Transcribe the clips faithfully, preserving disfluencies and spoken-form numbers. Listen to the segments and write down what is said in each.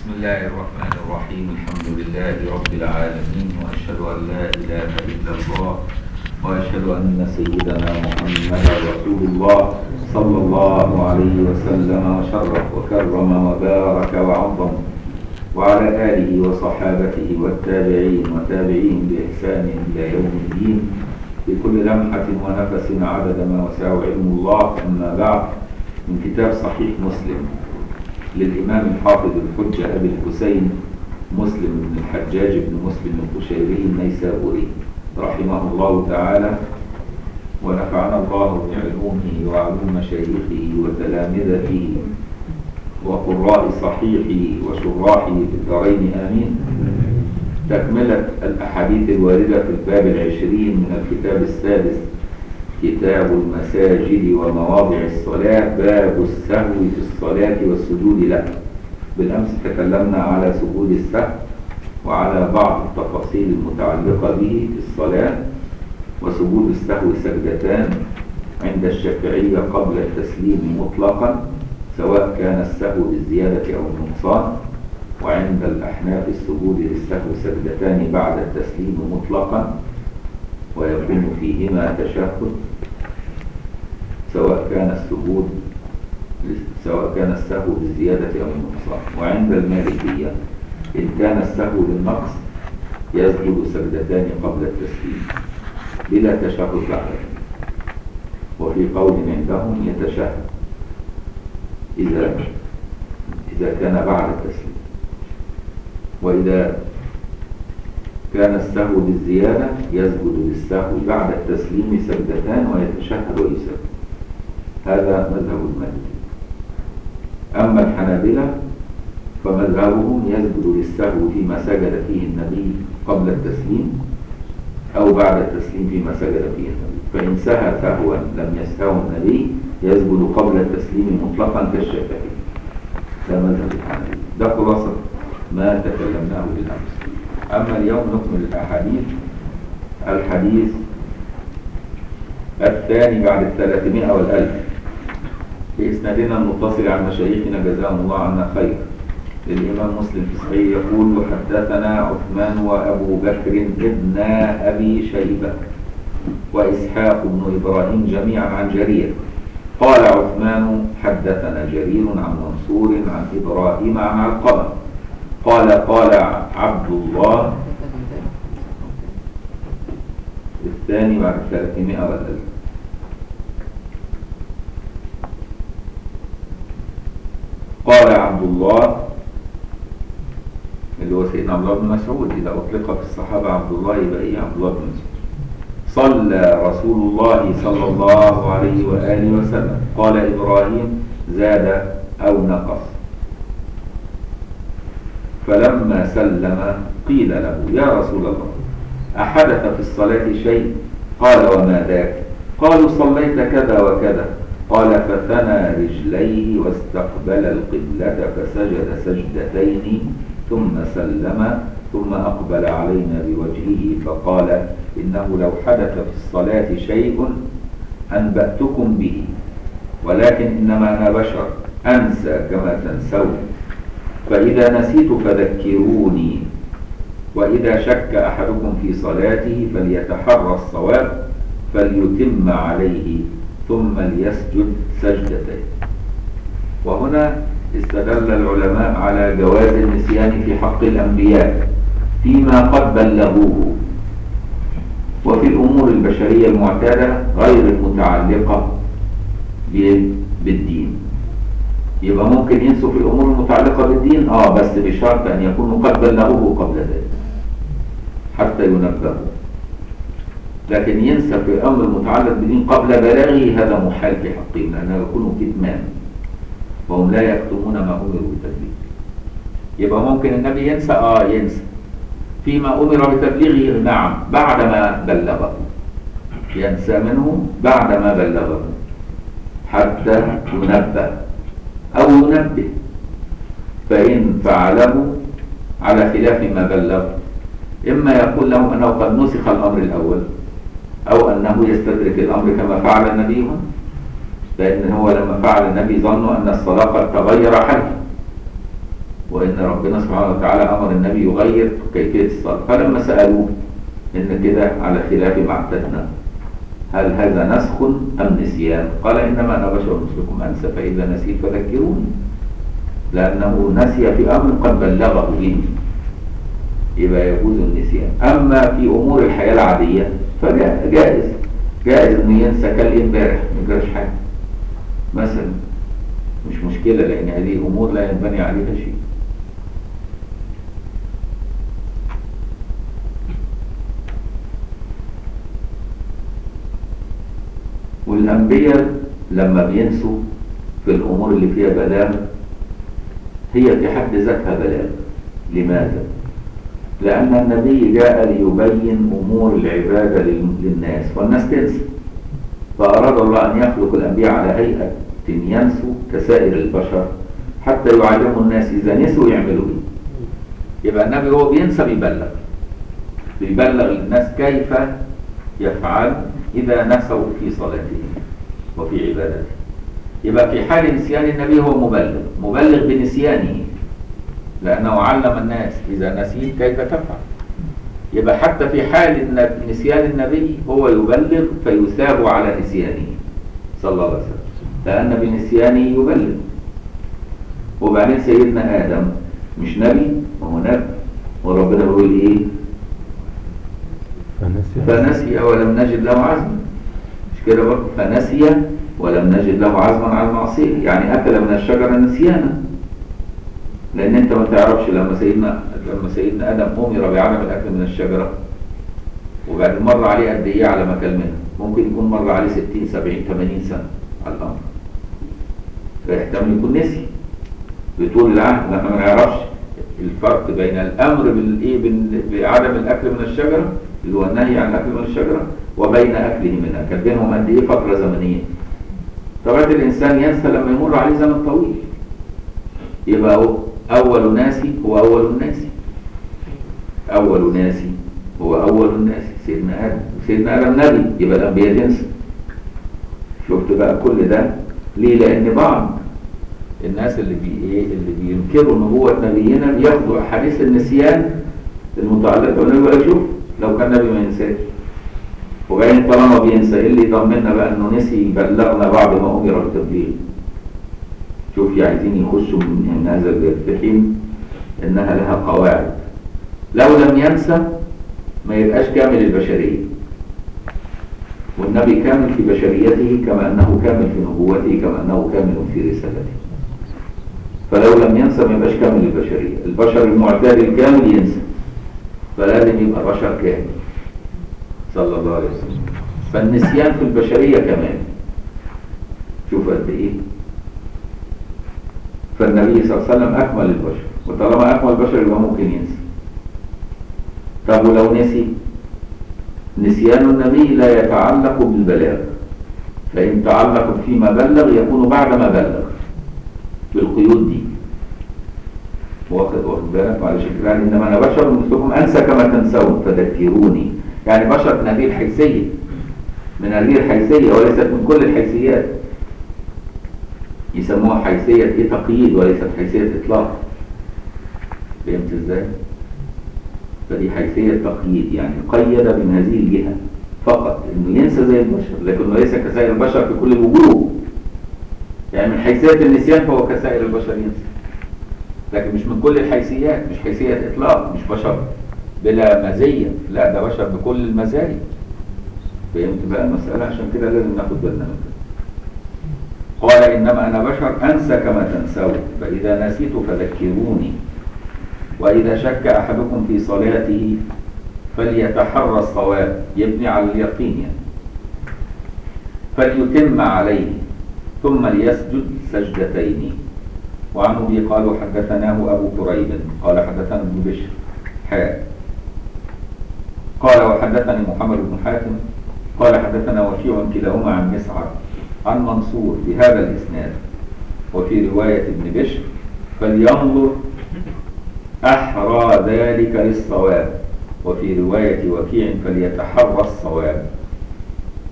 بسم الله الرحمن الرحيم. الحمد لله رب العالمين، وأشهد أن لا إله إلا الله، وأشهد أن سيدنا محمدا رسول الله صلى الله عليه وسلم وشرف وكرم وبارك وعظم، وعلى آله وصحابته والتابعين وتابعين بإحسان إلى يوم الدين بكل لمحة ونفس عدد ما وسعه علم الله. أما بعد، من كتاب صحيح مسلم للإمام الحافظ الحجة أبي الحسين مسلم بن الحجاج بن مسلم القشيري النيسابوري رحمه الله تعالى، ونفعنا الله بعلومه وعلوم مشايخه وتلامذته وقراء صحيحه وشراحه في الدارين آمين. تكملة الأحاديث الواردة في الباب العشرين من الكتاب السادس، كتاب المساجد ومواضع الصلاة، باب السهو في الصلاة والسجود له. بالأمس تكلمنا على سجود السهو وعلى بعض التفاصيل المتعلقة به في الصلاة. وسجود السهو سجدتان عند الشافعية قبل التسليم مطلقا، سواء كان السهو بالزيادة أو النقصان، وعند الأحناف السجود للسهو سجدتان بعد التسليم مطلقا، ويكون فيهما تشهد سواء كان السجود سواء كان السهو بالزيادة أو النقصان. وعند المالكية إن كان السهو للنقص يسجد سجدتان قبل التسليم بلا تشهد بعده، وفي قول عندهم يتشهد إذا إذا كان بعد التسليم، وإذا كان السهو بالزيادة يسجد للسهو بعد التسليم سجدتان ويتشهد ويسلم. هذا مذهب المالكي. أما الحنابلة فمذهبهم يسجد للسهو فيما سجد فيه النبي قبل التسليم أو بعد التسليم فيما سجد فيه النبي، فإن سهى سهوا لم يسهو النبي يسجد قبل التسليم مطلقا كالشافعي. ده مذهب الحنابلة. ده خلاصة ما تكلمناه بالأمس. أما اليوم نكمل الأحاديث. الحديث الثاني بعد الثلاثمائة والألف بإسنادنا المتصل عن مشايخنا جزاهم الله عنا خير. للإمام مسلم في صحيح يقول: حدثنا عثمان وأبو بكر ابن أبي شيبة وإسحاق بن إبراهيم جميعا عن جرير. قال عثمان: حدثنا جرير عن منصور عن إبراهيم عن علقمة قال: قال عبد الله الثاني بعد الثلاثمائة والألف. قال عبد الله اللي هو سيدنا عبد الله بن مسعود، إذا أطلق في الصحابة عبد الله يبقى إيه؟ عبد الله بن مسعود. صلى رسول الله صلى الله عليه وآله وسلم. قال إبراهيم: زاد أو نقص. فلما سلم قيل له: يا رسول الله، أحدث في الصلاة شيء؟ قال: وما ذاك؟ قالوا: صليت كذا وكذا. قال: فثنى رجليه واستقبل القبلة فسجد سجدتين ثم سلم ثم أقبل علينا بوجهه فقال: إنه لو حدث في الصلاة شيء أنبأتكم به، ولكن إنما أنا بشر أنسى كما تنسون، فإذا نسيت فذكروني، وإذا شك أحدكم في صلاته فليتحرى الصواب فليتم عليه ثم ليسجد سجدتين. وهنا استدل العلماء على جواز النسيان في حق الأنبياء فيما قد بلغوه، وفي الأمور البشرية المعتادة غير المتعلقة بالدين. يبقى ممكن ينسوا في الأمور المتعلقة بالدين آه بس بشرط أن يكونوا قد بلغوه قبل ذلك حتى ينبهوا. لكن ينسى في أمر متعلق بالدين قبل بلاغه هذا محال في حقهم، لأنه يكون كتمان وهم لا يكتمون ما أمروا بتبليغه. يبقى ممكن النبي ينسى آه ينسى فيما أمر بتبليغه، نعم، بعدما بلغه، ينسى منه بعدما بلغه حتى ينبه أو ينبه. فإن فعله على خلاف ما بلغ، إما يقول له أنه قد نسخ الأمر الأول، أو أنه يستدرك الأمر كما فعل النبي، لأن هو لما فعل النبي ظنوا أن الصلاة قد تغير حاله، وإن ربنا سبحانه وتعالى أمر النبي يغير كيفية الصلاة. فلما سألوه إن كده على خلاف ما اعتدنا، هل هذا نسخ أم نسيان؟ قال إنما أنا بشر مثلكم أنسى فإذا نسيت فذكروني، لأنه نسي في أمر قد بلغه به، يبقى يجوز النسيان. أما في أمور الحياة العادية فجائز، جائز إنه ينسى كالإمبارح ما يجراش حاجة مثلا، مش مشكلة، لأن هذه أمور لا ينبني عليها شيء. والأنبياء لما بينسوا في الأمور اللي فيها بلاغ هي في حد ذاتها بلاغ. لماذا؟ لأن النبي جاء ليبين أمور العبادة للناس والناس تنسى، فأراد الله أن يخلق الأنبياء على هيئة ينسوا كسائر البشر حتى يعلموا الناس إذا نسوا يعملوا إيه. يبقى النبي هو بينسى بيبلغ بيبلغ الناس كيف يفعل إذا نسوا في صلاتهم وفي عبادته. يبقى في حال نسيان النبي هو مبلغ مبلغ بنسيانه، لأنه علم الناس إذا نسيت كيف تفعل. يبقى حتى في حال نسيان النبي هو يبلغ فيثاب على نسيانه صلى الله عليه وسلم، لأن بنسيانه يبلغ. وبعدين سيدنا آدم مش نبي؟ وهو نبي، وربنا بيقول إيه؟ فنسي ولم نجد له عزما، مش كده برضه؟ فنسي ولم نجد له عزما على المعصية، يعني أكل من الشجرة نسيانا، لأن أنت ما تعرفش لما سيدنا لما سيدنا آدم أمر بعدم الأكل من الشجرة وبعد مر عليه قد إيه على ما كل منها؟ ممكن يكون مر عليه ستين سبعين ثمانين سنة على الأمر، فيحتمل يكون نسي بطول العهد. نحن ما نعرفش الفرق بين الأمر بالإيه بعدم الأكل من الشجرة اللي هو النهي عن الأكل من الشجرة وبين أكله منها، كان بينهم قد إيه فترة زمنية. طبعا الإنسان ينسى لما يمر عليه زمن طويل. يبقى هو أول ناسي هو أول الناس، أول ناسي هو أول الناس سيدنا آدم، سيدنا آدم نبي، يبقى الأنبياء تنسى. شفت بقى كل ده ليه؟ لأن بعض الناس اللي بي إيه اللي بينكروا نبوة نبينا بياخدوا أحاديث النسيان المتعلقة بالنبي يقول لك شوف لو كان نبي ما ينساش، وبعدين طالما بينسى إيه اللي يطمنا بقى إنه نسي يبلغنا بعد ما أمر بالتبليغ. شوف عايزين يخشوا من هذا الباب في حين إنها لها قواعد. لو لم ينسى ما يبقاش كامل البشرية، والنبي كامل في بشريته كما أنه كامل في نبوته كما أنه كامل في رسالته. فلو لم ينسى ما يبقاش كامل البشرية. البشر المعتاد الكامل ينسى، فلازم يبقى بشر كامل صلى الله عليه وسلم. فالنسيان في البشرية كمان شوف قد إيه. فالنبي صلى الله عليه وسلم أكمل البشر، وطالما أكمل البشر يبقى ممكن ينسى. طب ولو نسي؟ نسيان النبي لا يتعلق بالبلاغ، فإن تعلق فيما بلغ يكون بعد ما بلغ بالقيود دي. واخد بالك على شكلها إنما أنا بشر مثلكم أنسى كما تنسون فذكروني، يعني بشر من هذه الحيثية من هذه الحيثية وليست من كل الحيثيات. يسموها حيثية ايه تقييد وليست حيثية اطلاق. فهمت ازاي؟ فدي حيثية تقييد، يعني قيد من هذه الجهة فقط انه ينسى زي البشر، لكنه ليس كسائر البشر في كل الوجوه. يعني من حيثية النسيان فهو كسائر البشر ينسى، لكن مش من كل الحيثيات، مش حيثية اطلاق، مش بشر بلا مزية، لا ده بشر بكل المزايا. فهمت بقى المسألة؟ عشان كده لازم ناخد بالنا من كده. قال إنما أنا بشر أنسى كما تنسون فإذا نسيت فذكروني. وإذا شك أحدكم في صلاته فليتحرى الصواب، يبني على اليقين يعني، فليتم عليه ثم ليسجد سجدتين. وعن أبي قالوا حدثناه أبو كريب قال حدثنا ابن بشر حاء قال وحدثني محمد بن حاتم قال حدثنا وكيع كلاهما عن مسعر عن منصور بهذا الإسناد. وفي رواية ابن بشر فلينظر أحرى ذلك للصواب، وفي رواية وكيع فليتحرى الصواب.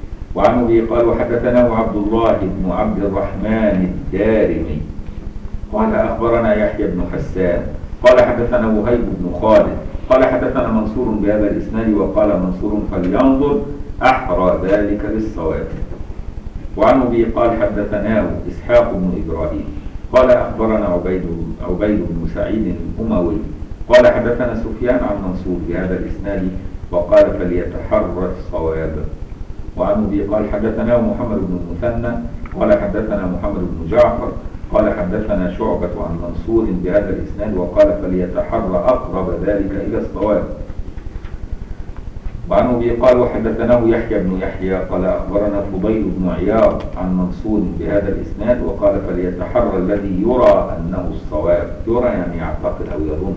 وعن أبي قال وحدثناه عبد الله بن عبد الرحمن الدارمي قال أخبرنا يحيى بن حسان قال حدثنا وهيب بن خالد قال حدثنا منصور بهذا الإسناد وقال منصور فلينظر أحرى ذلك بالصواب. وعن أبي قال حدثناه إسحاق بن إبراهيم قال أخبرنا عبيد عبيد بن سعيد الأموي قال حدثنا سفيان عن منصور بهذا الإسناد وقال فليتحرى الصواب. وعن أبي قال حدثناه محمد بن المثنى قال حدثنا محمد بن جعفر قال حدثنا شعبة عن منصور بهذا الإسناد وقال فليتحرى أقرب ذلك إلى الصواب. وعن أبي قال وحدثناه يحيى بن يحيى قال أخبرنا فضيل بن عياض عن منصور بهذا الإسناد وقال فليتحرى الذي يرى أنه الصواب، يرى يعني يعتقد أو يظن.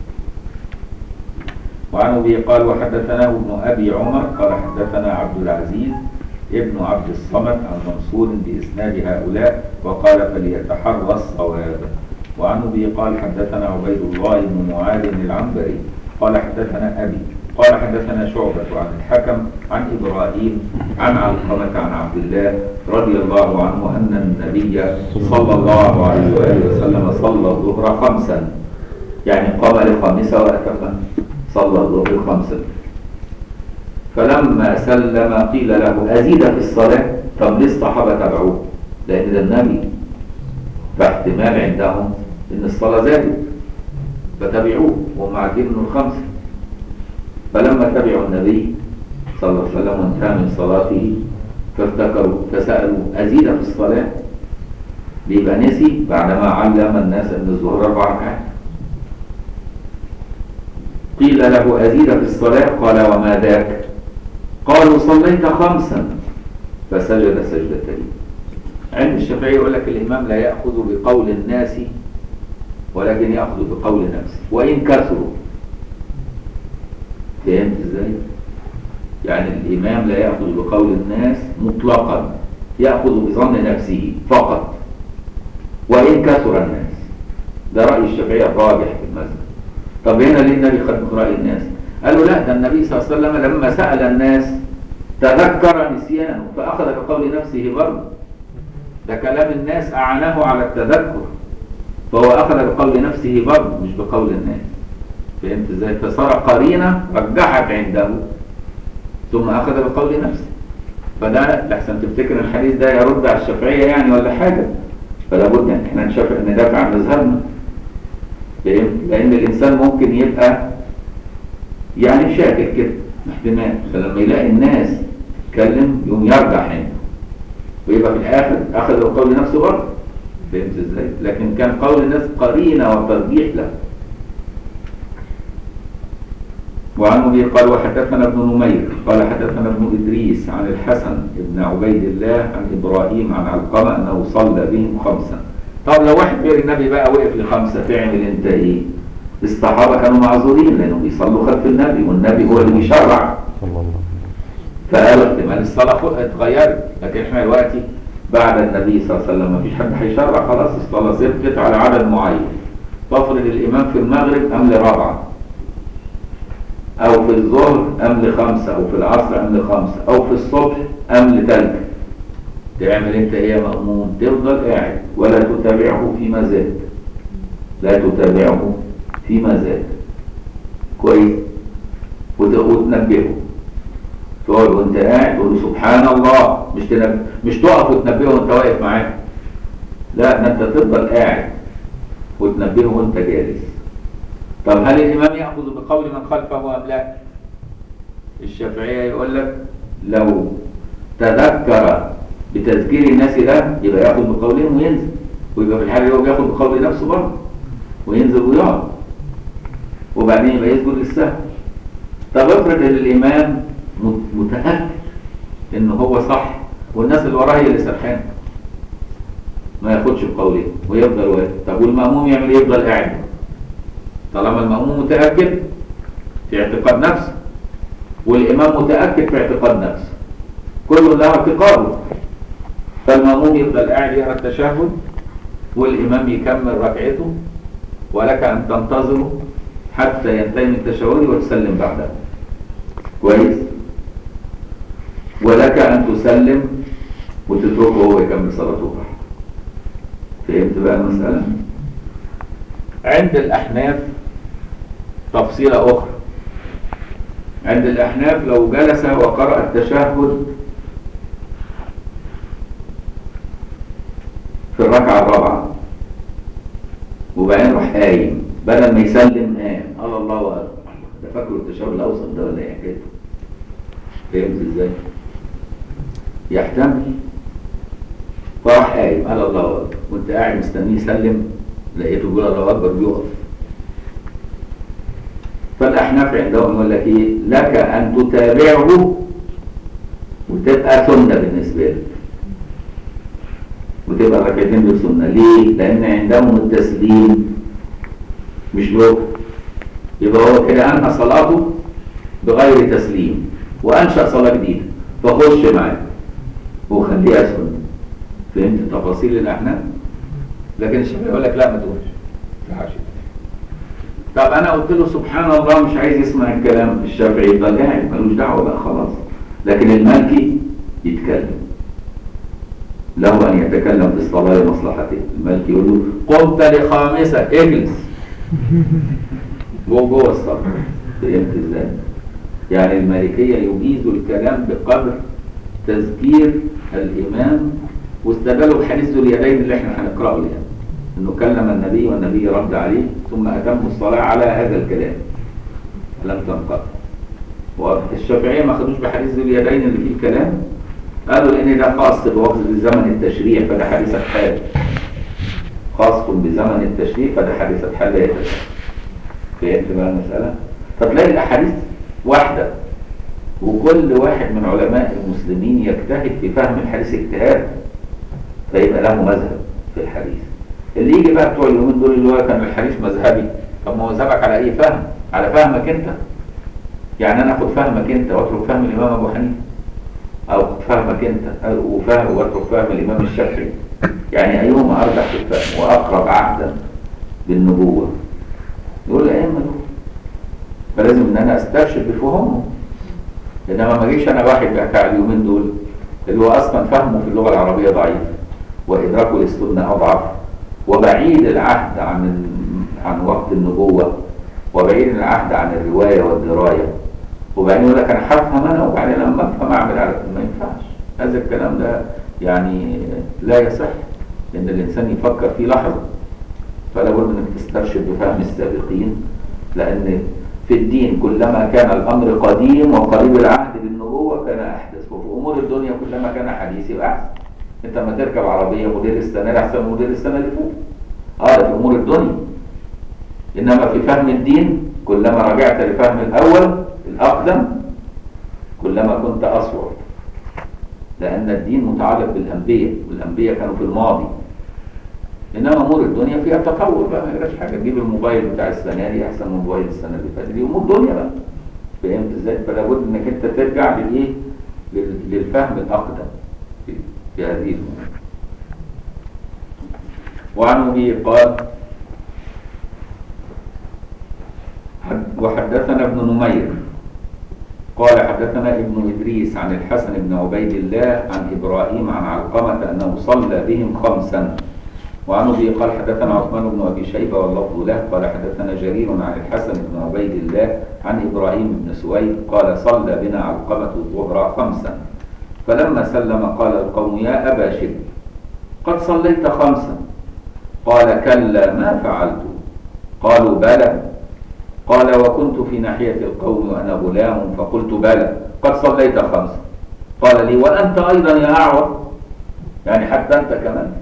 وعن أبي قال وحدثناه ابن أبي عمر قال حدثنا عبد العزيز ابن عبد الصمد عن منصور بإسناد هؤلاء وقال فليتحرى الصواب. وعن أبي قال حدثنا عبيد الله بن معاذ العنبري قال حدثنا أبي قال حدثنا شعبة عن الحكم عن إبراهيم عن علقمة عن عبد الله رضي الله عنه أن النبي صلى الله عليه وآله وسلم صلى الظهر خمسا، يعني قام لخامسة وأتم صلى الظهر خمسا. فلما سلم قيل له أزيد في الصلاة؟ طب ليه الصحابة تبعوه؟ لأن ده النبي، فاحتمال عندهم إن الصلاة زادت فتبعوه وهم عارفين إنه الخمسة. فلما تبعوا النبي صلى الله عليه وسلم وانتهى من صلاته فافتكروا فسألوا أزيد في الصلاة؟ بيبقى نسي بعدما علم الناس أن الظهر أربع ركعات. قيل له أزيد في الصلاة؟ قال وما ذاك؟ قالوا صليت خمسا فسجد سجدتين. عند الشافعي يقول لك الإمام لا يأخذ بقول الناس ولكن يأخذ بقول نفسه وإن كثروا. فهمت ازاي؟ يعني الإمام لا يأخذ بقول الناس مطلقا، يأخذ بظن نفسه فقط وإن كثر الناس. ده رأي الشافعي الراجح في المذهب. طب هنا ليه النبي خد برأي الناس؟ قالوا لا، ده النبي صلى الله عليه وسلم لما سأل الناس تذكر نسيانه فأخذ بقول نفسه برضه. ده كلام الناس أعانه على التذكر، فهو أخذ بقول نفسه برضه مش بقول الناس. فهمت ازاي؟ فصار قرينة رجحت عنده ثم أخذ بقول نفسه. فده لحسن تفتكر الحديث ده يرد على الشافعية يعني ولا حاجة، فلا بد ان احنا نشوف ندافع عن مذهبنا. لأن الإنسان ممكن يبقى يعني شاكك كده احتمال، فلما يلاقي الناس تتكلم يقوم يرجع عنده ويبقى في الآخر أخذ بقول نفسه برضه. فهمت ازاي؟ لكن كان قول الناس قرينة وترجيح له. وعن أبي قال وحدثنا ابن نمير قال حدثنا ابن إدريس عن الحسن بن عبيد الله عن إبراهيم عن علقمة أنه صلى بهم خمسا. طب لو واحد غير النبي بقى وقف لخمسة تعمل انت ايه؟ الصحابة كانوا معذورين لأنهم بيصلوا خلف النبي والنبي هو اللي بيشرع. فقالوا احتمال الصلاة اتغيرت، لكن احنا دلوقتي بعد النبي صلى الله عليه وسلم مفيش حد هيشرع، خلاص الصلاة ثبتت على عدد معين. تفرض الإمام في المغرب أم لرابعة، أو في الظهر أم لخمسة، أو في العصر أم لخمسة، أو في الصبح أم لتلك. تعمل انت ايه يا مأمون؟ تفضل قاعد ولا تتابعه فيما زاد، لا تتابعه فيما زاد كويس، وتنبهه. تقعد وانت قاعد تقول له سبحان الله، مش تنبه، مش تقف وتنبهه وانت واقف معاه، لا، انت تفضل قاعد وتنبهه وانت جالس. طب هل الإمام يأخذ بقول من خلفه أم لا؟ الشافعية يقول لك لو تذكر بتذكير الناس له يبقى يأخذ بقولهم وينزل، ويبقى في الحال هو بيأخذ بقول نفسه برضه وينزل ويقعد، وبعدين يبقى يسجد للسهو. طب افرض ان الإمام متأكد إن هو صح والناس اللي وراه هي اللي سرحانه، ما ياخدش بقولهم ويفضل واقف. طب والمأموم يعمل ايه؟ يفضل قاعد. طالما المأموم متأكد في اعتقاد نفسه والإمام متأكد في اعتقاد نفسه، كل له اعتقاده، فالمأموم يفضل قاعد يقرأ التشهد والإمام يكمل ركعته، ولك أن تنتظره حتى ينتهي من التشهد وتسلم بعده كويس، ولك أن تسلم وتتركه هو يكمل صلاته. فهمت بقى المسألة؟ عند الأحناف تفصيلة أخرى. عند الأحناف لو جلس وقرأ التشهد في الركعة الرابعة وبعدين راح قايم بدل ما يسلم قام قال الله أكبر، ده فاكره التشهد الأوسط ده ولا إيه حكايته؟ فهمت إزاي؟ يحتمل فراح قايم قال الله أكبر، وأنت قاعد مستنيه يسلم لقيته بيقول الله أكبر بيقف. فالأحناف عندهم يقول لك إيه؟ لك أن تتابعه وتبقى سنة بالنسبة لك، وتبقى ركعتين دول سنة. ليه؟ لأن عندهم التسليم مش له، يبقى هو كده أنهى صلاته بغير تسليم وأنشأ صلاة جديدة، فخش معاه وخليها سنة. فهمت تفاصيل الأحناف؟ لكن الشافعي يقول لك لا ما تقولش تعاشي. طب أنا قلت له سبحان الله مش عايز يسمع الكلام، الشافعي يفضل قاعد ملوش دعوة بقى خلاص. لكن المالكي يتكلم، له أن يتكلم في الصلاة لمصلحته. المالكي يقول له قمت لخامسة اجلس جوه جوه الصلاة. فهمت ازاي؟ يعني المالكية يجيز الكلام بقدر تذكير الإمام، واستدلوا بحديث ذو اليدين اللي احنا هنقرأه يعني، انه كلم النبي والنبي رد عليه ثم أتموا الصلاة على هذا الكلام لم تنقطع. والشافعية ما خدوش بحديث ذو اليدين اللي فيه الكلام، قالوا لأن ده خاص بوقت بزمن التشريع فده حديث حال، خاص بزمن التشريع فده حديث حال لا يتشرع. فهمت بقى المسألة؟ فتلاقي الأحاديث واحدة وكل واحد من علماء المسلمين يجتهد في فهم الحديث اجتهاد فيبقى له مذهب في الحديث. اللي يجي بقى بتوع اليومين دول اللي هو كان الحديث مذهبي، طب ما هو مذهبك على أي فهم؟ على فهمك أنت. يعني أنا أخد فهمك أنت وأترك فهم الإمام أبو حنيفة، أو فهمك أنت وفهم واترك فهم الإمام الشافعي. يعني أيهما أرجح في الفهم وأقرب عهدا بالنبوة؟ يقول الأئمة دول. فلازم إن أنا أسترشد بفهمهم، إنما ما أجيش أنا واحد بتاع اليومين دول اللي هو أصلا فهمه في اللغة العربية ضعيف وإدراكه للسنة أضعف وبعيد العهد عن عن وقت النبوة وبعيد العهد عن الرواية والدراية، وبعدين يقول لك انا هفهم انا وبعدين لما افهم اعمل على ما ينفعش. هذا الكلام ده يعني لا يصح ان الانسان يفكر فيه لحظه. فلا بد انك تسترشد بفهم السابقين، لان في الدين كلما كان الامر قديم وقريب العهد بالنبوه كان احدث، وفي امور الدنيا كلما كان حديث يبقى احسن. انت لما تركب عربيه موديل السنه احسن من موديل السنه اللي فوق، اه ده في امور الدنيا. انما في فهم الدين كلما رجعت لفهم الاول الأقدم كلما كنت أصور، لأن الدين متعلق بالأنبياء، والأنبياء كانوا في الماضي. إنما أمور الدنيا فيها تطور بقى، ما يجراش حاجة، تجيب الموبايل بتاع السنة دي أحسن من موبايل السنة اللي فاتت، دي أمور دنيا بقى. فهمت إزاي؟ فلا بد إنك أنت ترجع للإيه؟ للفهم الأقدم في, في هذه الأمور. وعن أبي قال وحدثنا ابن نمير قال حدثنا ابن إدريس عن الحسن بن عبيد الله عن إبراهيم عن علقمة أنه صلى بهم خمسا. وعن أبي قال حدثنا عثمان بن أبي شيبة واللفظ له قال حدثنا جرير عن الحسن بن عبيد الله عن إبراهيم بن سويد قال صلى بنا علقمة الظهر خمسا، فلما سلم قال القوم يا أبا شبل قد صليت خمسا؟ قال كلا ما فعلت. قالوا بلى. قال وكنت في ناحية القوم وأنا غلام فقلت بلى قد صليت خمسا. قال لي وأنت أيضا يا أعور، يعني حتى أنت كمان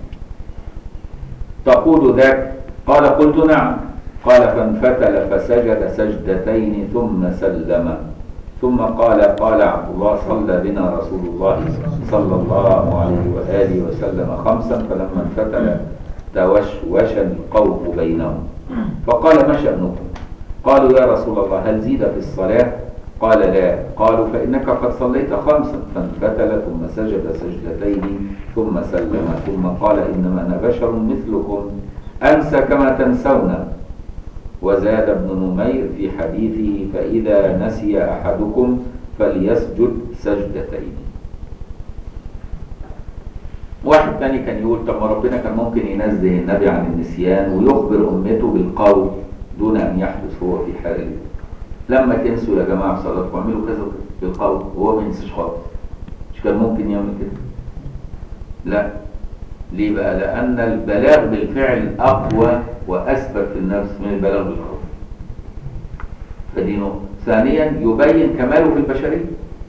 تقول ذاك؟ قال قلت نعم. قال فانفتل فسجد سجدتين ثم سلم، ثم قال قال عبد الله صلى بنا رسول الله صلى الله عليه وآله وسلم خمسا، فلما انفتل توشوش القوم بينهم فقال ما شأنكم؟ قالوا يا رسول الله هل زيد في الصلاة؟ قال لا. قالوا فإنك قد صليت خمسا. فانفتل ثم سجد سجدتين ثم سلم، ثم قال إنما أنا بشر مثلكم أنسى كما تنسون. وزاد ابن نمير في حديثه فإذا نسي أحدكم فليسجد سجدتين. واحد تاني كان يقول طب ما ربنا كان ممكن ينزه النبي عن النسيان ويخبر أمته بالقول دون أن يحدث هو في حاله. لما تنسوا يا جماعة في صلاتكم اعملوا كذا بالقول وهو ما ينساش خالص. مش كان ممكن يعمل كده؟ لا. ليه بقى؟ لأن البلاغ بالفعل أقوى وأثبت في النفس من البلاغ بالقول. فدينه. ثانيا يبين كماله في البشرية،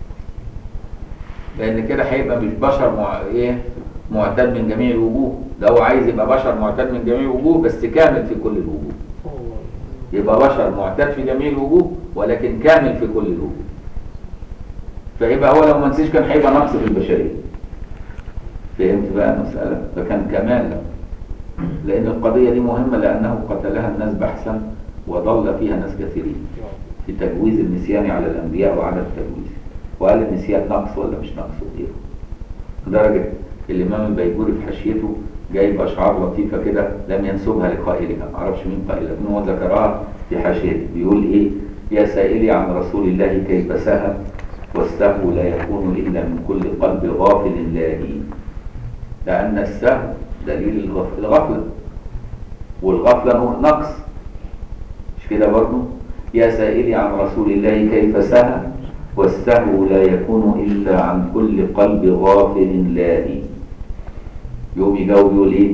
لأن كده هيبقى مش بشر مع... إيه؟ معتاد من جميع الوجوه. ده هو عايز يبقى بشر معتاد من جميع الوجوه بس كامل في كل الوجوه. يبقى بشر معتاد في جميع الوجوه ولكن كامل في كل الوجوه. فيبقى هو لو ما نسيش كان هيبقى نقص في البشرية. فهمت بقى المسألة؟ فكان كمال له. لأن القضية دي مهمة لأنه قتلها الناس بحثا وضل فيها ناس كثيرين في تجويز النسيان على الأنبياء وعدم التجويز. وقال النسيان نقص ولا مش نقص وغيره. لدرجة الإمام البيجوري في حاشيته جايب أشعار لطيفة كده لم ينسبها لقائلها، معرفش مين قائلها، لكن هو ذكرها في حاشيته. بيقول إيه؟ يا سائلي عن رسول الله كيف سهى والسهو لا يكون إلا من كل قلب غافل لاهي. لأن السهو دليل الغفلة والغفلة نقص. مش كده برضه؟ يا سائلي عن رسول الله كيف سهى والسهو لا يكون إلا عن كل قلب غافل لاهي. يوم يجاوب يقول إيه؟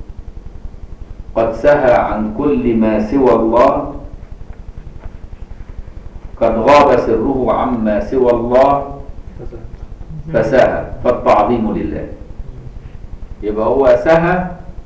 قد سهى عن كل ما سوى الله، قد غاب سره عما سوى الله فسهى، فالتعظيم لله. يبقى هو سهى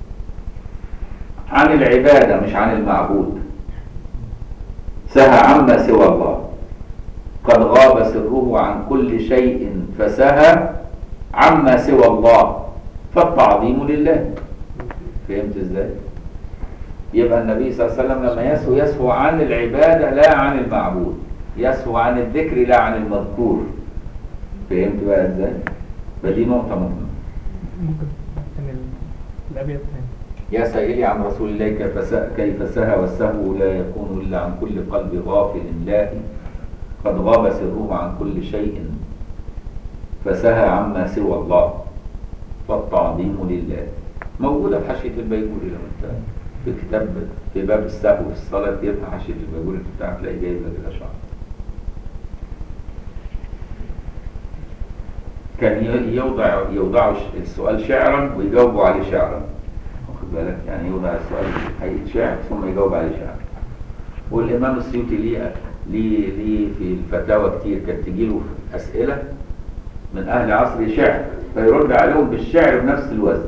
عن العبادة مش عن المعبود. سهى عما سوى الله، قد غاب سره عن كل شيء فسهى عما سوى الله، فالتعظيم لله. فهمت ازاي؟ يبقى النبي صلى الله عليه وسلم لما يسهو يسهو عن العبادة لا عن المعبود، يسهو عن الذكر لا عن المذكور. فهمت بقى ازاي؟ فدي نقطة مهمة. ممكن الأبيض الثاني. يا سائلي عن رسول الله كيف سهى والسهو لا يكون إلا عن كل قلب غافل لاهي، قد غاب سره عن كل شيء فسهى عما سوى الله، فالتعظيم لله. موجودة في حاشية البيجوري لما انت في كتاب في باب السهو في الصلاة تفتح حاشية البيجوري بتاعك تلاقي جايب لك الأشعار. كان يوضع يوضع السؤال شعرا ويجاوبوا عليه شعرا. واخد بالك؟ يعني يوضع السؤال حقيقة شعر ثم يجاوب عليه شعر. والإمام السيوطي ليه ليه ليه في الفتاوى كتير كانت تجيله أسئلة من أهل عصر شعر فيرد عليهم بالشعر بنفس الوزن.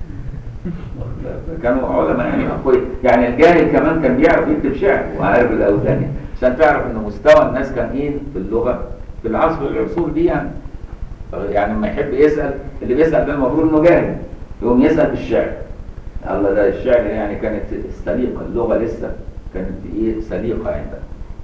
كانوا علماء يعني أقوياء. يعني الجاهل كمان كان بيعرف يكتب شعر وعارف الأوزان، عشان تعرف إن مستوى الناس كان إيه في اللغة في العصر العصور دي. يعني يعني لما يحب يسأل اللي بيسأل ده المفروض إنه جاهل يقوم يسأل بالشعر. الله ده الشعر يعني كانت سليقة، اللغة لسه كانت إيه سليقة عندنا.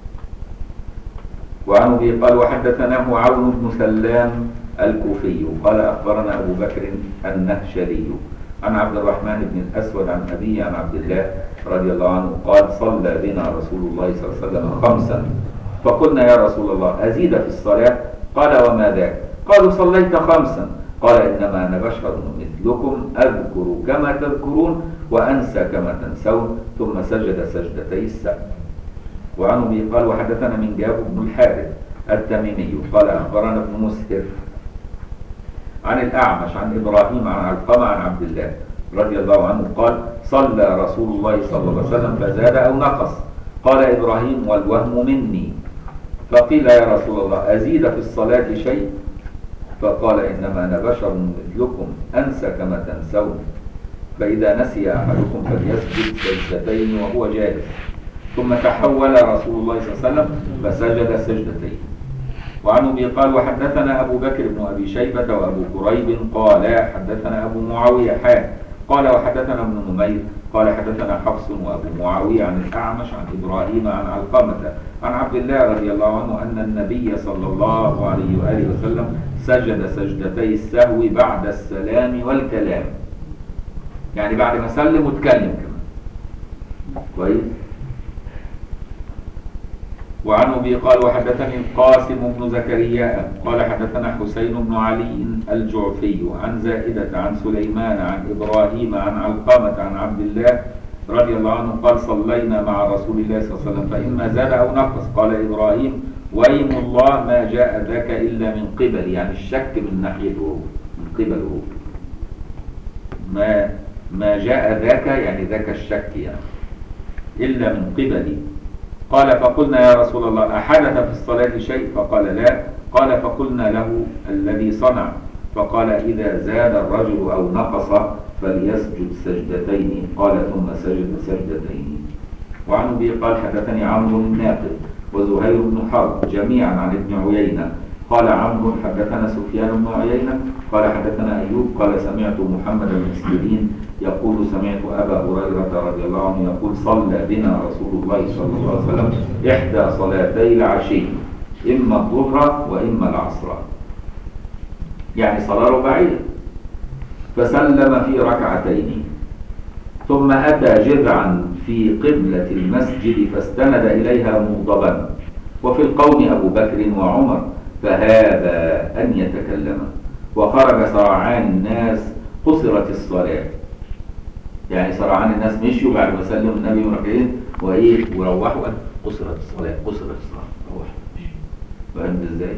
وعن أبي قال وحدثناه عون بن سلام الكوفي قال أخبرنا أبو بكر النهشلي عن عبد الرحمن بن الأسود عن أبيه عن عبد الله رضي الله عنه قال صلى بنا رسول الله صلى الله عليه وسلم خمسا فقلنا يا رسول الله أزيد في الصلاة؟ قال وما ذاك؟ قالوا صليت خمسا. قال إنما أنا بشر مثلكم أذكر كما تذكرون وأنسى كما تنسون. ثم سجد سجدتي السهو. وعن أبي قال وحدثنا من جاب بن الحارث التميمي قال أخبرنا ابن مسهر عن الأعمش عن إبراهيم عن علقمة عن عبد الله رضي الله عنه قال صلى رسول الله صلى الله عليه وسلم فزاد أو نقص. قال إبراهيم والوهم مني. فقيل يا رسول الله أزيد في الصلاة شيء؟ فقال إنما أنا بشر مثلكم أنسى كما تنسون. فإذا نسي أحدكم فليسجد سجدتين وهو جالس. ثم تحول رسول الله صلى الله عليه وسلم فسجد سجدتين. وعن أبي قال وحدثنا أبو بكر بن أبي شيبة وأبو كريب قال حدثنا أبو معاوية حا قال وحدثنا ابن نمير قال حدثنا حفص وأبو معاوية عن الأعمش عن إبراهيم عن علقمة عن عبد الله رضي الله عنه أن النبي صلى الله عليه وآله وسلم سجد سجدتي السهو بعد السلام والكلام. يعني بعد ما سلم واتكلم كمان. كويس. وعن أبي قال وحدثني القاسم بن زكريا قال حدثنا حسين بن علي الجعفي عن زائدة عن سليمان عن إبراهيم عن علقمة عن عبد الله رضي الله عنه قال صلينا مع رسول الله صلى الله عليه وسلم فإما زاد أو نقص قال إبراهيم وإيم الله ما جاء ذاك إلا من قبل، يعني الشك من ناحيته من قبله، ما ما جاء ذاك يعني ذاك الشك يعني إلا من قبلي. قال فقلنا يا رسول الله أحدث في الصلاة شيء؟ فقال لا. قال فقلنا له الذي صنع؟ فقال إذا زاد الرجل أو نقص فليسجد سجدتين. قال ثم سجد سجدتين. وعن أبي قال حدثني عمرو الناقد وزهير بن حرب جميعا عن ابن عيينة قال عمرو حدثنا سفيان بن عيينة قال حدثنا أيوب قال سمعت محمد بن سيرين يقول سمعت أبا هريرة رضي الله عنه يقول صلى بنا رسول الله صلى الله عليه وسلم إحدى صلاتي العشي إما الظهر وإما العصر، يعني صلاة رباعية، فسلم في ركعتين ثم أتى جذعا في قبلة المسجد فاستند إليها مغضبا، وفي القوم أبو بكر وعمر فهذا أن يتكلم، وخرج سرعان الناس قصرت الصلاة، يعني سرعان الناس مشوا بعد ما سلم النبي مركعين وإيه وروحوا قصرت الصلاة قصرت الصلاة روحوا مشوا. فهمت إزاي؟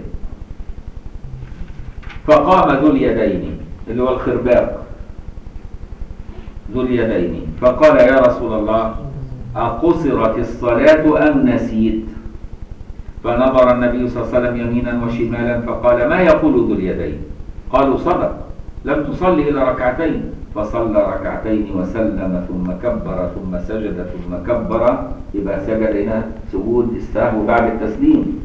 فقام ذو اليدين اللي هو الخرباق ذو اليدين فقال يا رسول الله أقصرت الصلاة أم نسيت؟ فنظر النبي صلى الله عليه وسلم يمينا وشمالا فقال ما يقول ذو اليدين؟ قالوا صدق لم تصلي إلا ركعتين. فصلى ركعتين وسلم ثم كبر ثم سجد ثم كبر، يبقى سجد هنا سجود السهو بعد التسليم،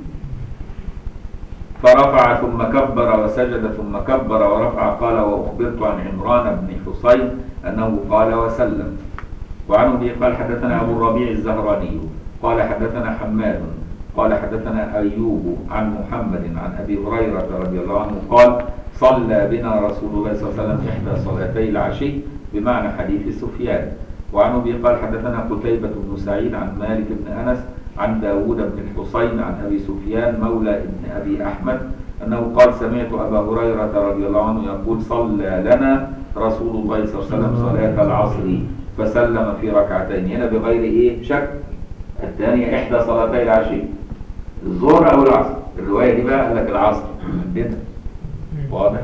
فرفع ثم كبر وسجد ثم كبر ورفع. قال وأخبرت عن عمران بن حصين أنه قال وسلم. وعنه به قال حدثنا أبو الربيع الزهراني قال حدثنا حماد قال حدثنا أيوب عن محمد عن أبي هريرة رضي الله عنه قال صلى بنا رسول الله صلى الله عليه وسلم إحدى صلاتي العشي بمعنى حديث سفيان. وعنه به قال حدثنا قتيبة بن سعيد عن مالك بن أنس عن داود بن الحصين عن أبي سفيان مولى ابن أبي أحمد أنه قال سمعت أبا هريرة رضي الله عنه يقول صلى لنا رسول الله صلى الله عليه وسلم صلاة العصر فسلم في ركعتين، هنا بغير إيه شك. الثانية إحدى صلاتي العشي الظهر أو العصر، الرواية دي بقى قال لك العصر كده واضح.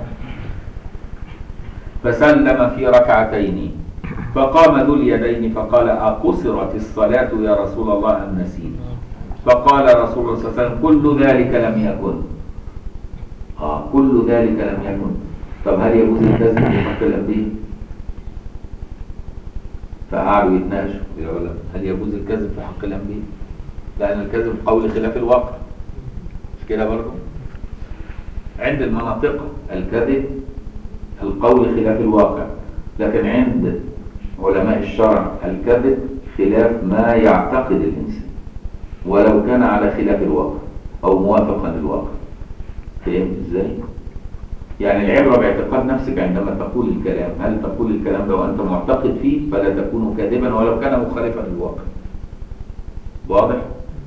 فسلم في ركعتين فقام ذو اليدين فقال أقصرت الصلاة يا رسول الله أم نسيت؟ فقال رسول الله صلى الله عليه وسلم كل ذلك لم يكن. آه كل ذلك لم يكن. طب هل يجوز الكذب في حق الأنبياء؟ فقعدوا يتناقشوا يقول هل يجوز الكذب في حق الأنبياء؟ لأن الكذب قول خلاف الواقع، مش كده برضه؟ عند المناطق الكذب القول خلاف الواقع، لكن عند علماء الشرع الكذب خلاف ما يعتقد الإنسان ولو كان على خلاف الواقع أو موافقا للواقع. فهمت إزاي؟ يعني العبرة باعتقاد نفسك عندما تقول الكلام، هل تقول الكلام ده وأنت معتقد فيه فلا تكون كاذبا ولو كان مخالفا للواقع. واضح؟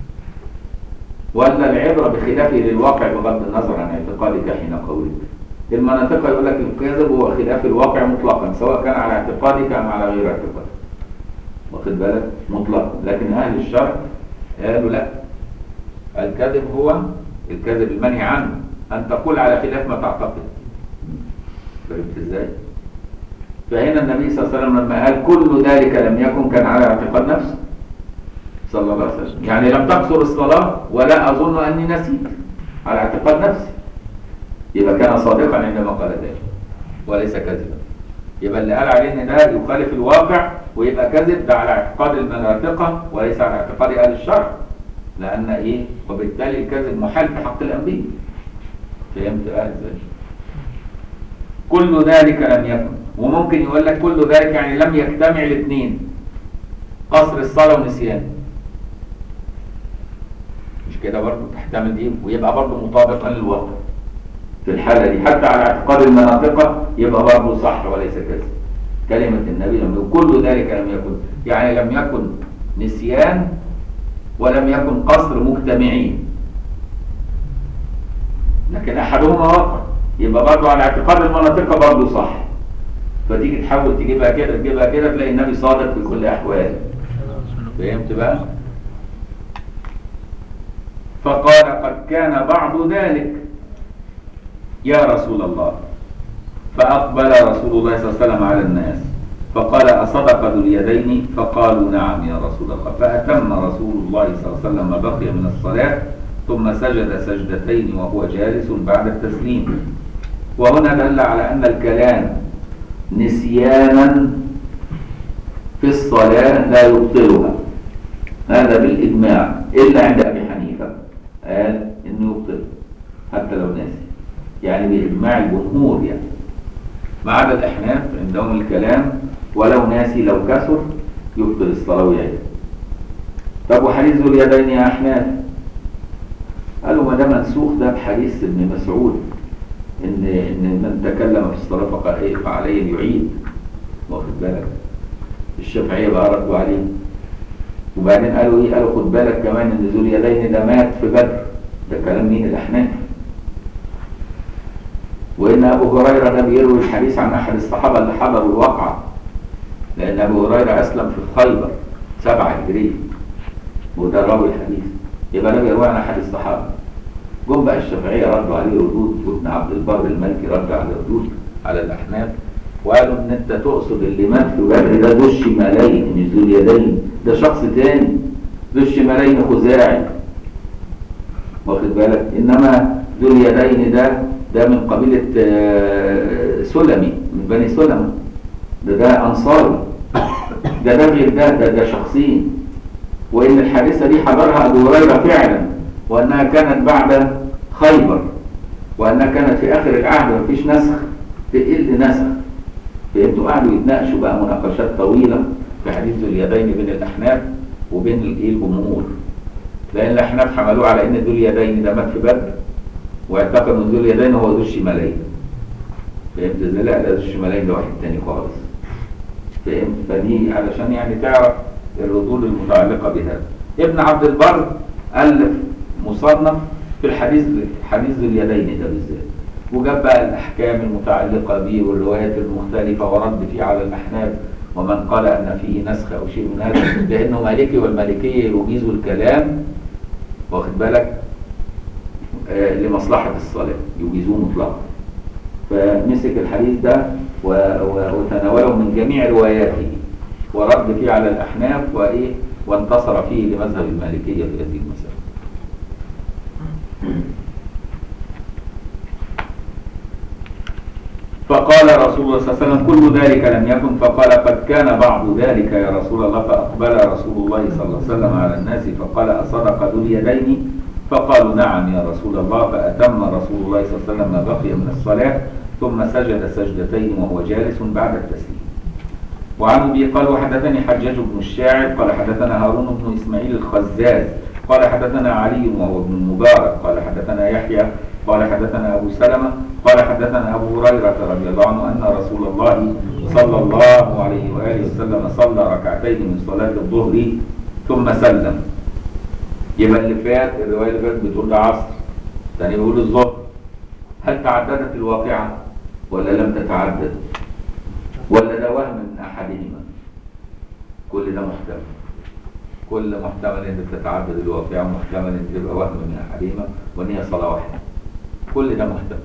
ولا العبرة بخلافه للواقع بغض النظر عن اعتقادك حين قولك. المناطق يقول لك الكذب هو خلاف الواقع مطلقا سواء كان على اعتقادك أم على غير اعتقادك. واخد بالك؟ مطلقا. لكن أهل الشرع قالوا لا، الكذب هو الكذب المنهي عنه أن تقول على خلاف ما تعتقد. فهمت ازاي؟ فهنا النبي صلى الله عليه وسلم لما قال كل ذلك لم يكن كان على اعتقاد نفسه صلى الله عليه وسلم، يعني لم تقصر الصلاة ولا أظن أني نسيت، على اعتقاد نفسي. يبقى كان صادقا عندما قال ذلك وليس كذبا. يبقى اللي قال عليه ان ده يخالف الواقع ويبقى كذب ده على اعتقاد المناطق وليس على اعتقاد اهل الشرع، لان ايه؟ وبالتالي الكذب محال في حق الانبياء. فهمت بقى ازاي؟ كل ذلك لم يكن. وممكن يقول لك كل ذلك يعني لم يجتمع الاثنين، قصر الصلاه ونسيان، مش كده برضه؟ تحتمل دي ويبقى برضه مطابقا للواقع في الحالة دي، حتى على اعتقاد المناطق يبقى برضه صح وليس كذب. كلمة النبي لم يكن كل ذلك لم يكن، يعني لم يكن نسيان ولم يكن قصر مجتمعين، لكن احدهما وقع، يبقى برضه على اعتقاد المناطق برضه صح. فتيجي تحاول تجيبها كده تجيبها كده تلاقي النبي صادق في كل احواله. فهمت بقى؟ فقال قد كان بعض ذلك يا رسول الله. فأقبل رسول الله صلى الله عليه وسلم على الناس فقال أصدق ذو اليدين؟ فقالوا نعم يا رسول الله. فأتم رسول الله صلى الله عليه وسلم ما بقي من الصلاة ثم سجد سجدتين وهو جالس بعد التسليم. وهنا دل على أن الكلام نسيانا في الصلاة لا يبطلها، هذا بالإجماع، إلا عند أبي حنيفة قال إنه يبطل حتى لو ناسي، يعني بإجماع الجمهور يعني، ما عدا الأحناف عندهم الكلام ولو ناسي لو كسر يبطل الصلاة ويعيد. طب وحديث ذو اليدين يا أحناف؟ قالوا ما ده منسوخ ده بحديث ابن مسعود إن إن من تكلم في الصلاة فعليه يعيد، واخد بالك؟ الشافعية بقى ردوا عليه، وبعدين قالوا إيه؟ قالوا خد بالك كمان إن ذو اليدين ده مات في بدر. ده كلام مين؟ الأحناف. وإن أبو هريرة ده بيروي الحديث عن أحد الصحابة اللي حضروا الواقعة، لأن أبو هريرة أسلم في خيبر سبعة هجرية وده راوي الحديث، يبقى ده بيروي عن أحد الصحابة. جم بقى الشافعية ردوا عليه ردود، وابن عبد البر المالكي رد على ردود على الأحناف وقالوا إن أنت تقصد اللي مات في بدر ده ذو الشمالين مش ذو اليدين، ده شخص تاني ذو الشمالين خزاعي، واخد بالك؟ إنما ذو اليدين ده ده من قبيلة سلمي من بني سلمة، ده ده أنصاري، ده ده غير ده ده ده شخصين. وإن الحادثة دي حضرها أبو هريرة فعلا، وأنها كانت بعد خيبر، وأنها كانت في آخر العهد مفيش نسخ تقل نسخ. فهمتوا؟ قعدوا يتناقشوا بقى مناقشات طويلة في حديث ذو اليدين بين الأحناف وبين الجمهور، لأن الأحناف حملوه على إن ذو اليدين ده مات في بدر واعتقد ان ذو اليدين هو ذو الشمالين. فهمت ازاي؟ لا ده ذو الشمالين ده واحد تاني خالص. فهمت؟ فدي علشان يعني تعرف الردود المتعلقه بهذا. ابن عبد البر الف مصنف في الحديث حديث ذو اليدين ده بالذات، وجاب بقى الاحكام المتعلقه به والروايات المختلفه ورد فيه على الاحناف ومن قال ان فيه نسخ او شيء من هذا، لانه مالكي والمالكيه يجيزوا الكلام، واخد بالك؟ لمصلحة الصلاة يجيزوه مطلقا. فمسك الحديث ده وتناوله من جميع رواياته ورد فيه على الأحناف وإيه وانتصر فيه لمذهب المالكية في هذه المسألة. فقال رسول الله صلى الله عليه وسلم كل ذلك لم يكن. فقال قد كان بعض ذلك يا رسول الله. فأقبل رسول الله صلى الله عليه وسلم على الناس فقال أصدق ذو اليدين؟ فقالوا نعم يا رسول الله. فأتم رسول الله صلى الله عليه وسلم ما بقي من الصلاة ثم سجد سجدتين وهو جالس بعد التسليم. وعن أبي قال وحدثني حجاج بن الشاعر قال حدثنا هارون بن إسماعيل الخزاز قال حدثنا علي وهو ابن المبارك قال حدثنا يحيى قال حدثنا أبو سلمة قال حدثنا أبو هريرة رضي الله عنه أن رسول الله صلى الله عليه وآله وسلم صلى ركعتين من صلاة الظهر ثم سلم. يبقى اللي فات الرواية اللي فاتت بتقول ده عصر، ثاني بيقول الظهر. هل تعددت الواقعة ولا لم تتعدد؟ ولا ده وهم من أحدهما؟ كل ده محتمل، كل محتمل ان تتعدد الواقعة ومحتمل ان تبقى وهم من أحدهما وان هي صلاة واحدة، كل ده محتمل.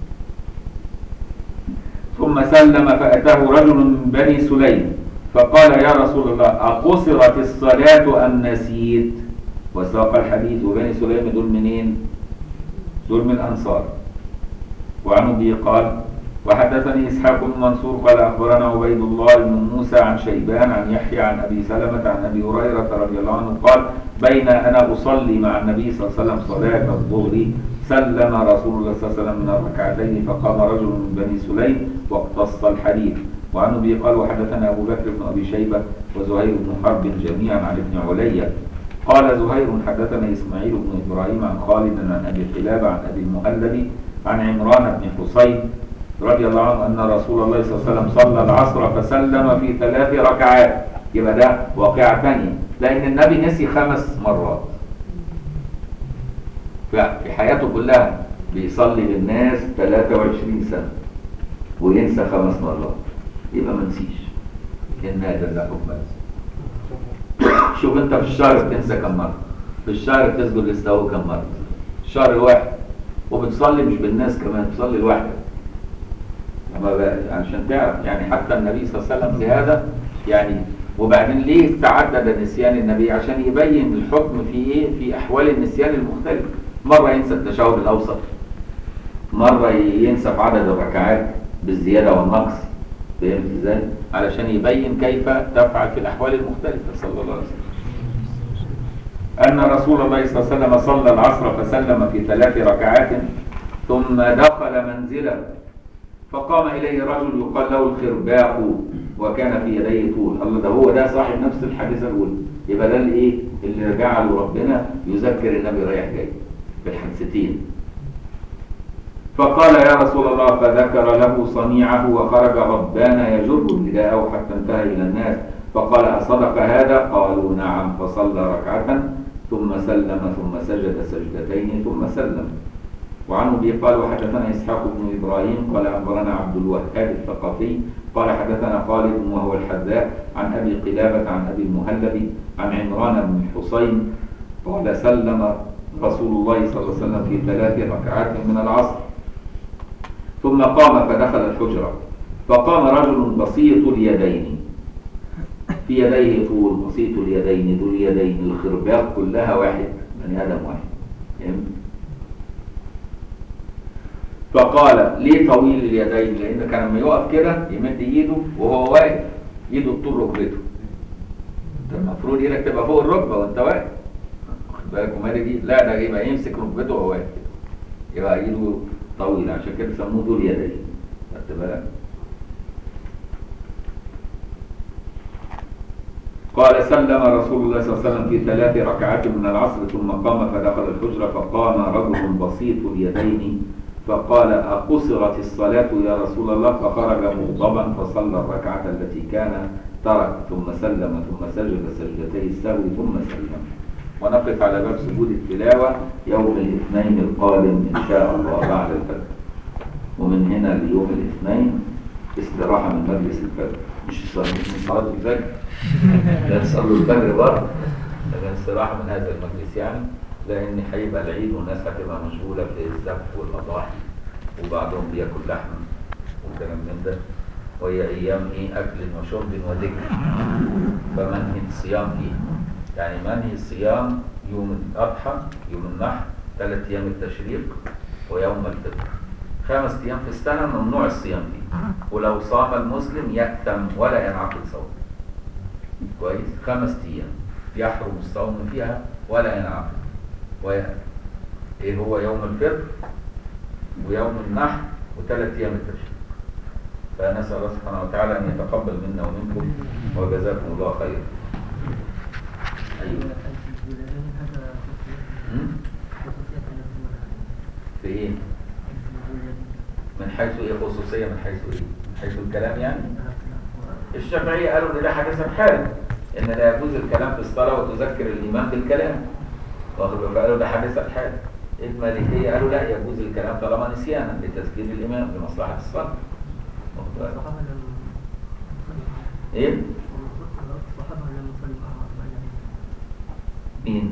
ثم سلم فأتاه رجل من بني سليم فقال يا رسول الله أقصرت الصلاة أم نسيت؟ وساق الحديث. وبني سليم دول منين؟ دول من الأنصار. وعن أبي قال وحدثني إسحاق بن منصور قال أخبرنا عبيد الله بن موسى عن شيبان عن يحيى عن أبي سلمة عن أبي هريرة رضي الله عنه قال بين أنا أصلي مع النبي صلى الله عليه وسلم صلاة الظهر سلم رسول الله صلى الله عليه وسلم من الركعتين فقام رجل من بني سليم واقتص الحديث. وعن أبي قال وحدثنا أبو بكر بن أبي شيبة وزهير بن حرب جميعا عن ابن عليا قال زهير حدثنا إسماعيل بن إبراهيم عن خالد عن أبي قلابة عن أبي المؤلب عن عمران بن حصين رضي الله عنه أن رسول الله صلى الله عليه وسلم صلى العصر فسلم في ثلاث ركعات يبقى ده واقعة ثانية، لأن النبي نسي خمس مرات في حياته كلها، بيصلي للناس ثلاثة وعشرين سنة وينسى خمس مرات، يبقى ما نسيش. إن هذا ده حكم بس. شوف أنت في الشهر بتنسى كم مرة، في الشهر بتسجد للسهو كم مرة، الشهر الواحد، وبتصلي مش بالناس كمان، بتصلي لوحدك. لما بقى عشان تعرف يعني حتى النبي صلى الله عليه وسلم في هذا يعني. وبعدين ليه تعدد نسيان النبي؟ عشان يبين الحكم في ايه، في احوال النسيان المختلفه. مره ينسى التشهد الاوسط، مره ينسى في عدد الركعات بالزياده والنقص، فهمت ازاي؟ علشان يبين كيف تفعل في الاحوال المختلفه صلى الله عليه وسلم. ان رسول الله صلى الله عليه وسلم صلى العصر فسلم في ثلاث ركعات ثم دخل منزله، فقام إليه رجل يقال له الخرباق وكان في يديه طول. الله، ده هو ده صاحب نفس الحادثة الأولى. يبقى ده الإيه اللي جعله ربنا يذكر النبي رايح جاي في الحادثتين. فقال يا رسول الله، فذكر له صنيعه وخرج ربان يجر رداءه حتى انتهى إلى الناس، فقال أصدق هذا؟ قالوا نعم. فصلى ركعة ثم سلم ثم سجد سجدتين ثم سلم. وعنه به قال وحدثنا إسحاق بن إبراهيم قال أخبرنا عبد الوهاب الثقفي قال حدثنا خالد وهو الحذاء عن أبي قلابة عن أبي المهلب عن عمران بن الحصين قال سلم رسول الله صلى الله عليه وسلم في ثلاث ركعات من العصر ثم قام فدخل الحجرة، فقام رجل بسيط اليدين، في يديه طول، بسيط اليدين ذو اليدين، الخرباق كلها واحد، بني آدم واحد، فهمت؟ فقال ليه طويل اليدين؟ لأن كان لما يقف كده يمد ايده وهو واقف، ايده طول ركبته. المفروض ايدك تبقى فوق الركبه وانت واقف، واخد بالك؟ ومالي ايد؟ لا، ده يبقى يمسك ركبته وهو واقف كده، يبقى ايده طويله، عشان كده سموه ذو اليدين، خدت بالك؟ قال سلم رسول الله صلى الله عليه وسلم في ثلاث ركعات من العصر ثم قام فدخل الحجره، فقام رجل بسيط اليدين فقال أقصرت الصلاة يا رسول الله؟ فخرج مغضبا فصلى الركعة التي كان ترك ثم سلم ثم سجد سجدتي السهو ثم سلم. ونقف على باب سجود التلاوة يوم الاثنين القادم إن شاء الله بعد الفجر. ومن هنا ليوم الاثنين استراحة من مجلس الفجر، مش صلاة الفجر، لا تصلوا الفجر برضه، لكن استراحة من هذا المجلس يعني، لأن هيبقى العيد والناس هتبقى مشغولة في الذبح والأضاحي، وبعضهم بياكل لحم وكلام من ده، وهي أيام إيه أكل وشرب وذكر، فمنهي الصيام فيها. يعني منهي الصيام يوم الأضحى، يوم النحر، ثلاث أيام التشريق، ويوم الفطر، خمس أيام في السنة ممنوع الصيام فيه، ولو صام المسلم يأثم ولا ينعقد صوم. كويس؟ خمس أيام يحرم الصوم فيها ولا ينعقد. وإيه هو يوم الفطر ويوم النحر وثلاث أيام التشريق. فنسأل الله سبحانه وتعالى أن يتقبل منا ومنكم وجزاكم الله خيرا. أيوة. في إيه؟ من حيث إيه خصوصية؟ من حيث إيه؟ من حيث الكلام يعني؟ الشافعية قالوا إن ده حدث حال، إن لا يجوز الكلام في الصلاة وتذكر الإمام بالكلام، فقالوا ده حدث الحال. المالكية قالوا لا، يجوز الكلام طالما نسيانا لتذكير الإمام لمصلحة الصلاة. إيه؟ مين؟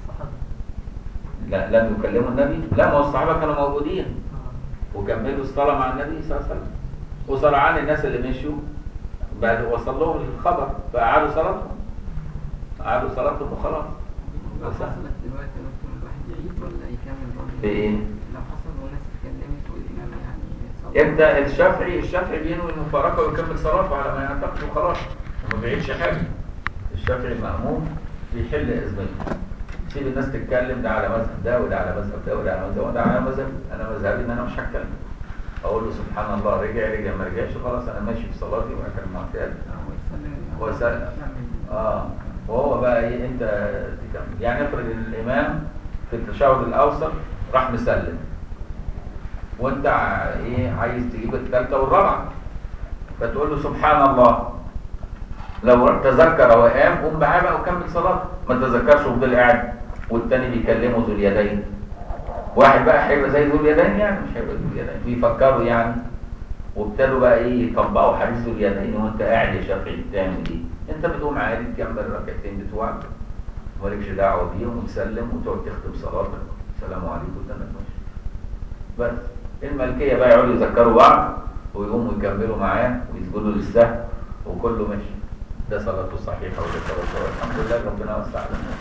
لا، لم يكلموا النبي؟ لا، ما هو الصحابة كانوا موجودين وكملوا الصلاة مع النبي صلى الله عليه وسلم، وسرعان الناس اللي مشوا بعد وصل لهم الخبر فأعادوا صلاتهم، أعادوا صلاتهم وخلاص. لو حصلت دلوقتي ممكن الواحد يعيد ولا يكمل برضه؟ في ايه؟ لو حصل وناس اتكلمت والإمام يعني يبدأ الشافعي الشافعي بينوي المفارقة ويكمل صلاته على ما يعتقد وخلاص، وما بيعيدش حاجة. الشافعي المأموم بيحل أزمته، سيب الناس تتكلم، ده على مذهب ده وده على مذهب ده وده على مذهب ده وده على مذهب. أنا مذهبي إن أنا مش هتكلم، أقول له سبحان الله، رجع رجع ما رجعش خلاص أنا ماشي في صلاتي وأكل معتاد وسلم. آه وهو بقى ايه انت تكمل. يعني افرض الامام في التشهد الاوسط راح مسلم وانت ايه عايز تجيب الثالثه والرابعه، فتقول له سبحان الله لو تذكر وقام قوم معاه بقى وكمل صلاته، ما تذكرش وفضل قاعد والتاني بيكلمه ذو اليدين. واحد بقى هيبقى زي ذو اليدين يعني مش هيبقى ذو اليدين، بيفكروا يعني وابتدوا بقى ايه يطبقوا حديث ذو اليدين وانت قاعد يا شافعي بتعمل ايه؟ انت بتقوم عادي تكمل الركعتين بتوعك مالكش دعوه بيهم وتسلم وتقعد تختم صلاتك السلام عليكم وتنك ماشي. بس الملكيه بقى يقعدوا يذكروا بعض ويقوموا يكملوا معاه ويسجدوا للسهو وكله ماشي. ده صلاته صحيحه وده صلاته الحمد لله ربنا وسع لنا.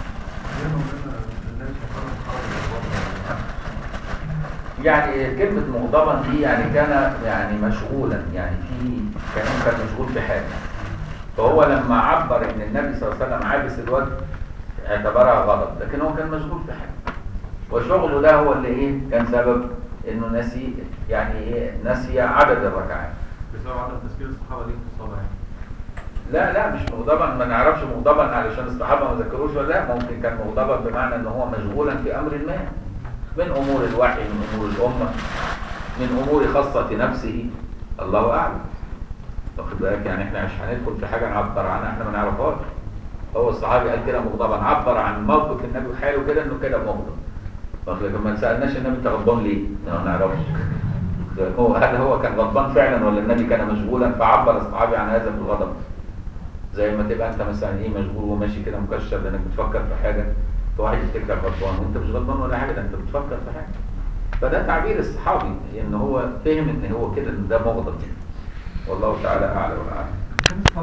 يعني كلمة مغضبا دي يعني كان يعني مشغولا، يعني في كان كان مشغول بحاجة، فهو لما عبر ان النبي صلى الله عليه وسلم عابس الوجه اعتبرها غضب، لكن هو كان مشغول بحاجة وشغله ده هو اللي ايه كان سبب انه نسي يعني ايه نسي عدد الركعات بسبب عدم تذكير الصحابة دي في الصلاة يعني. لا لا مش مغضبا، ما نعرفش مغضبا علشان الصحابة ما ذكروش ولا لا، ممكن كان مغضبا بمعنى ان هو مشغولا في امر ما من امور الوحي من امور الامه من امور خاصه نفسه الله اعلم. واخد بالك يعني احنا مش هندخل في حاجه نعبر عنها احنا ما نعرفهاش. هو الصحابي قال كده مغضبا، عبر عن موقف النبي وحاله كده انه كده مغضب. واخد بالك ما سالناش النبي انت غضبان ليه؟ ما نعرفش. هو هل هو كان غضبان فعلا ولا النبي كان مشغولا فعبر الصحابي عن هذا بالغضب؟ زي ما تبقى انت مثلا ايه مشغول وماشي كده مكشر لانك بتفكر في حاجه فواحد يفتكرك غضبان وانت مش غضبان ولا حاجه، ده انت بتفكر في حاجه. فده تعبير الصحابي ان هو فهم ان هو كده ان ده مغضب. والله تعالى اعلى واعلم.